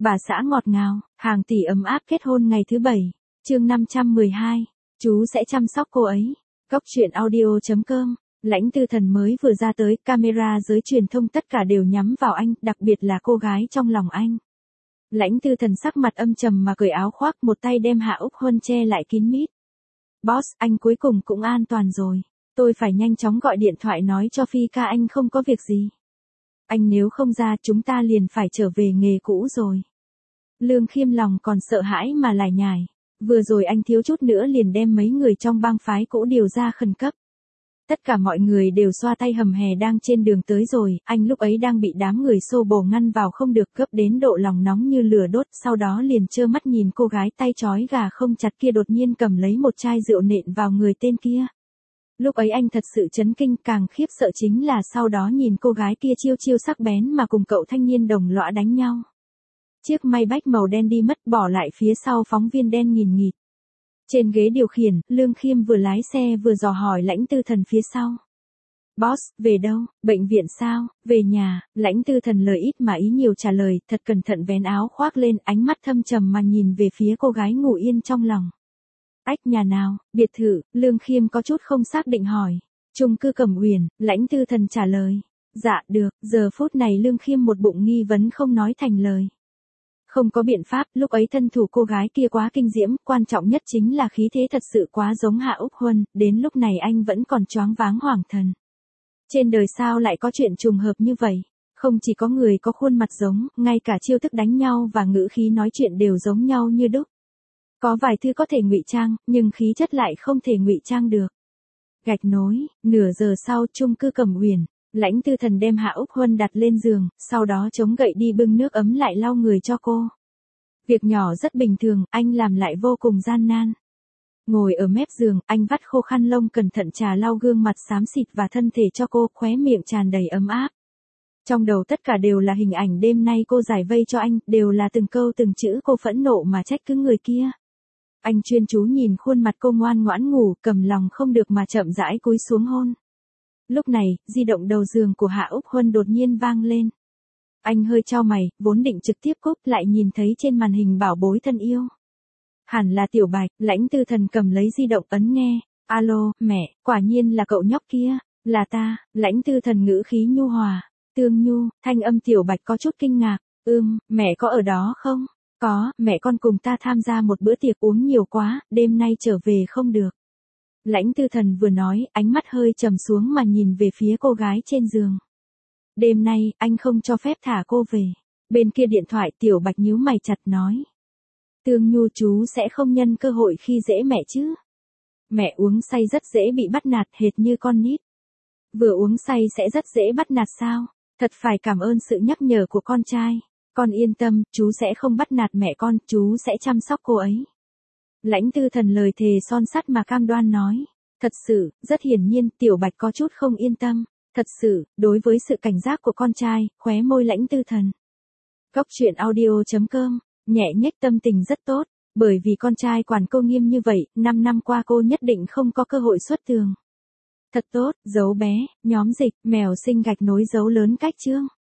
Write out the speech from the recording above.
Bà xã ngọt ngào, hàng tỷ ấm áp kết hôn ngày thứ 7. Chương 512. Chú sẽ chăm sóc cô ấy. Góc truyện audio.com. Lãnh Tư Thần mới vừa ra tới, camera giới truyền thông tất cả đều nhắm vào anh, đặc biệt là cô gái trong lòng anh. Lãnh Tư Thần sắc mặt âm trầm mà cởi áo khoác, một tay đem Hạ Úc Huân che lại kín mít. Boss, anh cuối cùng cũng an toàn rồi. Tôi phải nhanh chóng gọi điện thoại nói cho Phi ca anh không có việc gì. Anh nếu không ra chúng ta liền phải trở về nghề cũ rồi. Lương Khiêm lòng còn sợ hãi mà lải nhải. Vừa rồi anh thiếu chút nữa liền đem mấy người trong bang phái cũ điều ra khẩn cấp. Tất cả mọi người đều xoa tay hầm hè đang trên đường tới rồi, anh lúc ấy đang bị đám người xô bồ ngăn vào không được, gấp đến độ lòng nóng như lửa đốt, sau đó liền trơ mắt nhìn cô gái tay trói gà không chặt kia đột nhiên cầm lấy một chai rượu nện vào người tên kia. Lúc ấy anh thật sự chấn kinh, càng khiếp sợ chính là sau đó nhìn cô gái kia chiêu chiêu sắc bén mà cùng cậu thanh niên đồng lõa đánh nhau. Chiếc Maybach màu đen đi mất, bỏ lại phía sau phóng viên đen nghìn nghịt. Trên ghế điều khiển, Lương Khiêm vừa lái xe vừa dò hỏi Lãnh Tư Thần phía sau. Boss, về đâu, bệnh viện sao, về nhà, Lãnh Tư Thần lời ít mà ý nhiều trả lời, thật cẩn thận vén áo khoác lên, ánh mắt thâm trầm mà nhìn về phía cô gái ngủ yên trong lòng. Ách, nhà nào, biệt thự, Lương Khiêm có chút không xác định hỏi. Chung cư Cẩm Uyển, Lãnh Tư Thần trả lời. Dạ, được, giờ phút này Lương Khiêm một bụng nghi vấn không nói thành lời. Không có biện pháp, lúc ấy thân thủ cô gái kia quá kinh diễm, quan trọng nhất chính là khí thế thật sự quá giống Hạ Úc Huân, đến lúc này anh vẫn còn choáng váng hoảng thần. Trên đời sao lại có chuyện trùng hợp như vậy? Không chỉ có người có khuôn mặt giống, ngay cả chiêu thức đánh nhau và ngữ khí nói chuyện đều giống nhau như đúc. Có vài thứ có thể ngụy trang, nhưng khí chất lại không thể ngụy trang được. Gạch nối, nửa giờ sau, chung cư Cẩm Uyển, Lãnh Tư Thần đem Hạ Úc Huân đặt lên giường, sau đó chống gậy đi bưng nước ấm lại lau người cho cô. Việc nhỏ rất bình thường, anh làm lại vô cùng gian nan. Ngồi ở mép giường, anh vắt khô khăn lông cẩn thận trà lau gương mặt xám xịt và thân thể cho cô, khóe miệng tràn đầy ấm áp. Trong đầu tất cả đều là hình ảnh đêm nay cô giải vây cho anh, đều là từng câu từng chữ cô phẫn nộ mà trách cứ người kia. Anh chuyên chú nhìn khuôn mặt cô ngoan ngoãn ngủ, cầm lòng không được mà chậm rãi cúi xuống hôn. Lúc này, di động đầu giường của Hạ Úc Huân đột nhiên vang lên. Anh hơi chau mày, vốn định trực tiếp cúp lại nhìn thấy trên màn hình bảo bối thân yêu. Hẳn là Tiểu Bạch, Lãnh Tư Thần cầm lấy di động ấn nghe. Alo, mẹ, quả nhiên là cậu nhóc kia, là ta, Lãnh Tư Thần ngữ khí nhu hòa. Tương nhu, thanh âm Tiểu Bạch có chút kinh ngạc. Mẹ có ở đó không? Có, mẹ con cùng ta tham gia một bữa tiệc uống nhiều quá, đêm nay trở về không được. Lãnh Tư Thần vừa nói, ánh mắt hơi trầm xuống mà nhìn về phía cô gái trên giường. Đêm nay, anh không cho phép thả cô về. Bên kia điện thoại Tiểu Bạch nhíu mày chặt nói. Tương nhu, chú sẽ không nhân cơ hội khi dễ mẹ chứ. Mẹ uống say rất dễ bị bắt nạt, hệt như con nít. Vừa uống say sẽ rất dễ bắt nạt sao? Thật phải cảm ơn sự nhắc nhở của con trai. Con yên tâm, chú sẽ không bắt nạt mẹ con, chú sẽ chăm sóc cô ấy. Lãnh Tư Thần lời thề son sắt mà cam đoan nói. Thật sự, rất hiển nhiên, Tiểu Bạch có chút không yên tâm. Thật sự, đối với sự cảnh giác của con trai, khóe môi Lãnh Tư Thần. Góc truyện audio.com, nhẹ nhếch tâm tình rất tốt, bởi vì con trai quản cô nghiêm như vậy, 5 năm qua cô nhất định không có cơ hội xuất tường. Thật tốt, dấu bé, nhóm dịch, mèo sinh gạch nối dấu lớn cách chương.